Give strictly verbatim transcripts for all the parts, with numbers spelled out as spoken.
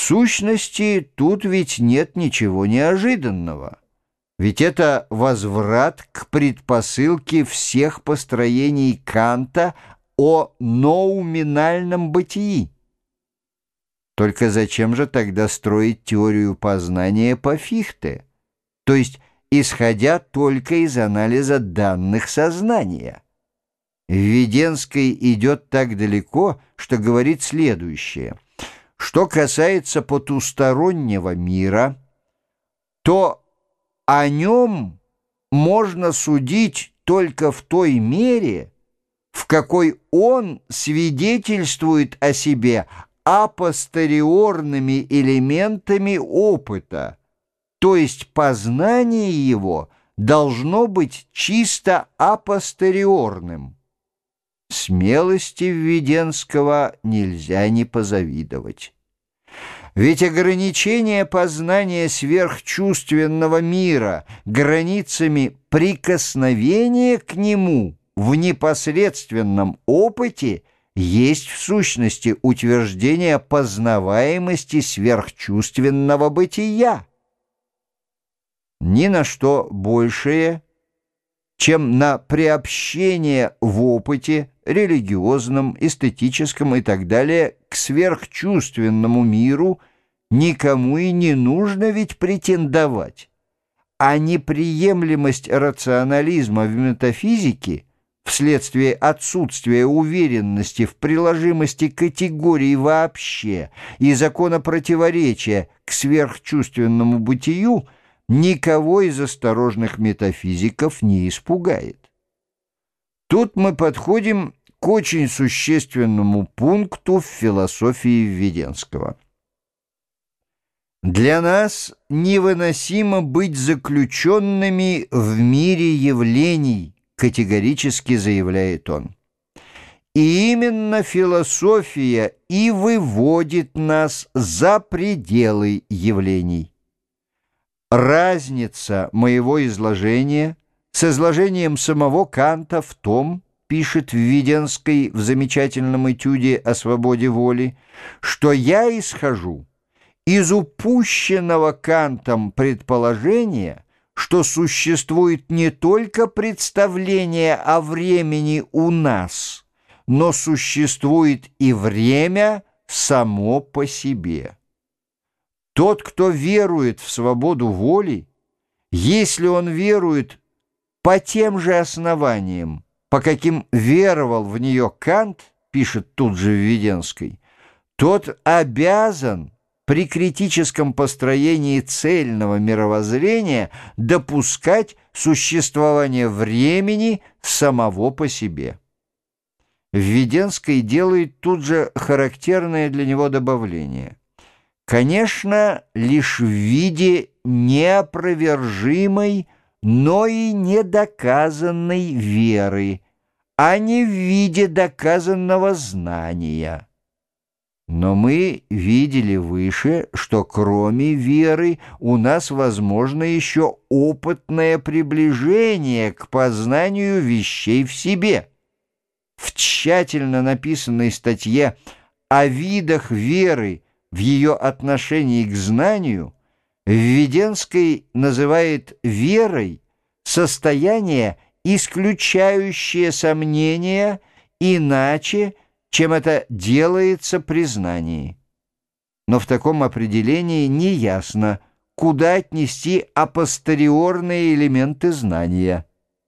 сущности, тут ведь нет ничего неожиданного. Ведь это возврат к предпосылке всех построений Канта о ноуминальном бытии. Только зачем же тогда строить теорию познания по Фихте, то есть исходя только из анализа данных сознания? Введенский идет так далеко, что говорит следующее. Что касается потустороннего мира, то о нем можно судить только в той мере, в какой он свидетельствует о себе апостериорными элементами опыта, то есть познание его должно быть чисто апостериорным. Смелости Введенского нельзя не позавидовать. Ведь ограничение познания сверхчувственного мира границами прикосновения к нему в непосредственном опыте есть в сущности утверждение познаваемости сверхчувственного бытия. Ни на что большее, чем на приобщение в опыте, религиозном, эстетическом и так далее, к сверхчувственному миру, никому и не нужно ведь претендовать. А неприемлемость рационализма в метафизике вследствие отсутствия уверенности в приложимости категорий вообще и закона противоречия к сверхчувственному бытию никого из осторожных метафизиков не испугает. Тут мы подходим к очень существенному пункту в философии Введенского. Для нас невыносимо быть заключенными в мире явлений, категорически заявляет он. И именно философия и выводит нас за пределы явлений. Разница моего изложения с изложением самого Канта в том, пишет Введенский в замечательном этюде о свободе воли, что я исхожу из упущенного Кантом предположения, что существует не только представление о времени у нас, но существует и время само по себе. Тот, кто верует в свободу воли, если он верует по тем же основаниям, по каким веровал в нее Кант, пишет тут же Введенский, тот обязан при критическом построении цельного мировоззрения допускать существование времени самого по себе. Введенский делает тут же характерное для него добавление. Конечно, лишь в виде неопровержимой, но и недоказанной веры, а не в виде доказанного знания. Но мы видели выше, что кроме веры у нас возможно еще опытное приближение к познанию вещей в себе. В тщательно написанной статье о видах веры в ее отношении к знанию Введенский называет верой состояние, исключающее сомнения, иначе, чем это делается при знании. Но в таком определении неясно, куда отнести апостериорные элементы знания.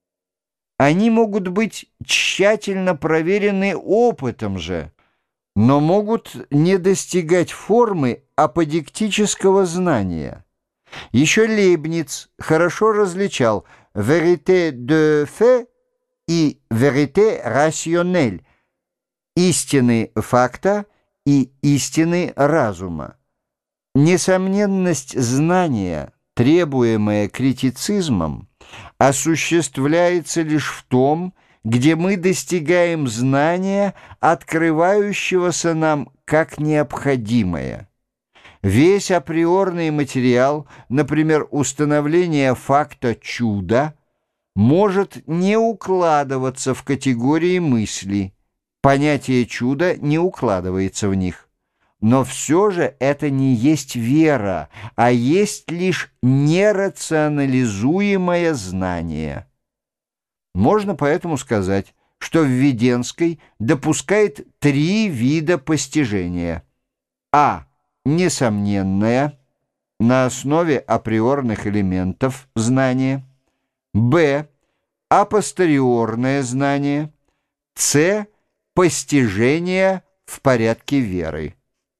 Они могут быть тщательно проверены опытом же, но могут не достигать формы аподектического знания. Еще Лейбниц хорошо различал «vérité de fait» и «vérité rationnelle» — истины факта и истины разума. Несомненность знания, требуемая критицизмом, осуществляется лишь в том, где мы достигаем знания, открывающегося нам как необходимое. Весь априорный материал, например, установление факта чуда, может не укладываться в категории мысли. Понятие чуда не укладывается в них. Но все же это не есть вера, а есть лишь нерационализуемое знание. Можно поэтому сказать, что Введенский допускает три вида постижения. А. Несомненное, на основе априорных элементов знания. Б. Апостериорное знание. С. Постижение в порядке веры.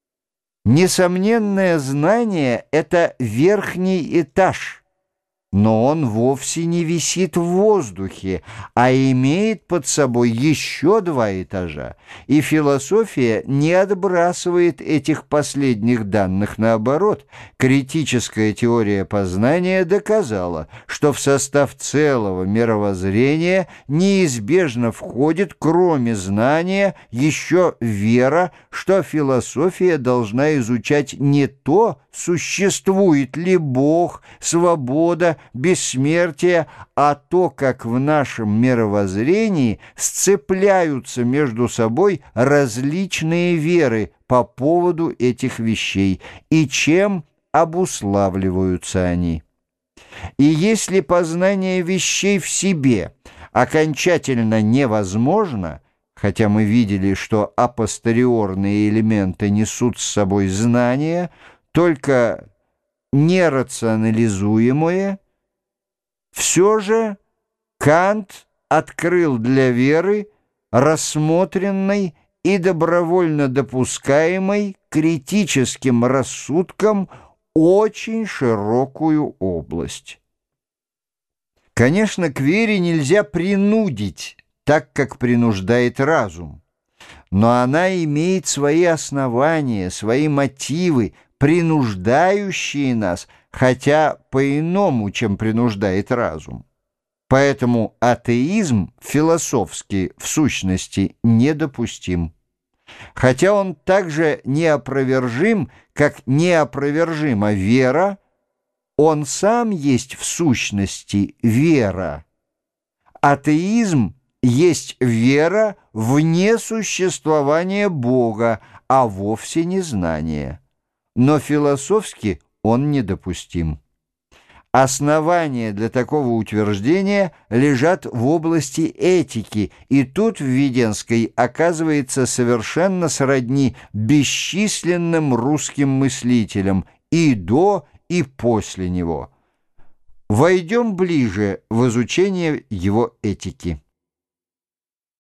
Несомненное знание — это верхний этаж, но он вовсе не висит в воздухе, а имеет под собой еще два этажа, и философия не отбрасывает этих последних данных. Наоборот, критическая теория познания доказала, что в состав целого мировоззрения неизбежно входит, кроме знания, еще вера, что философия должна изучать не то, существует ли Бог, свобода, бессмертие, а то, как в нашем мировоззрении сцепляются между собой различные веры по поводу этих вещей и чем обуславливаются они. И если познание вещей в себе окончательно невозможно, хотя мы видели, что апостериорные элементы несут с собой знание, только нерационализуемое, все же Кант открыл для веры рассмотренной и добровольно допускаемой критическим рассудком очень широкую область. Конечно, к вере нельзя принудить, так как принуждает разум, но она имеет свои основания, свои мотивы, принуждающие нас, хотя по-иному, чем принуждает разум. Поэтому атеизм философски, в сущности, недопустим. Хотя он также неопровержим, как неопровержима вера, он сам есть в сущности вера. Атеизм есть вера вне существования Бога, а вовсе не знание. Но философски он недопустим. Основания для такого утверждения лежат в области этики, и тут Введенский оказывается совершенно сродни бесчисленным русским мыслителям и до, и после него. Войдем ближе в изучение его этики.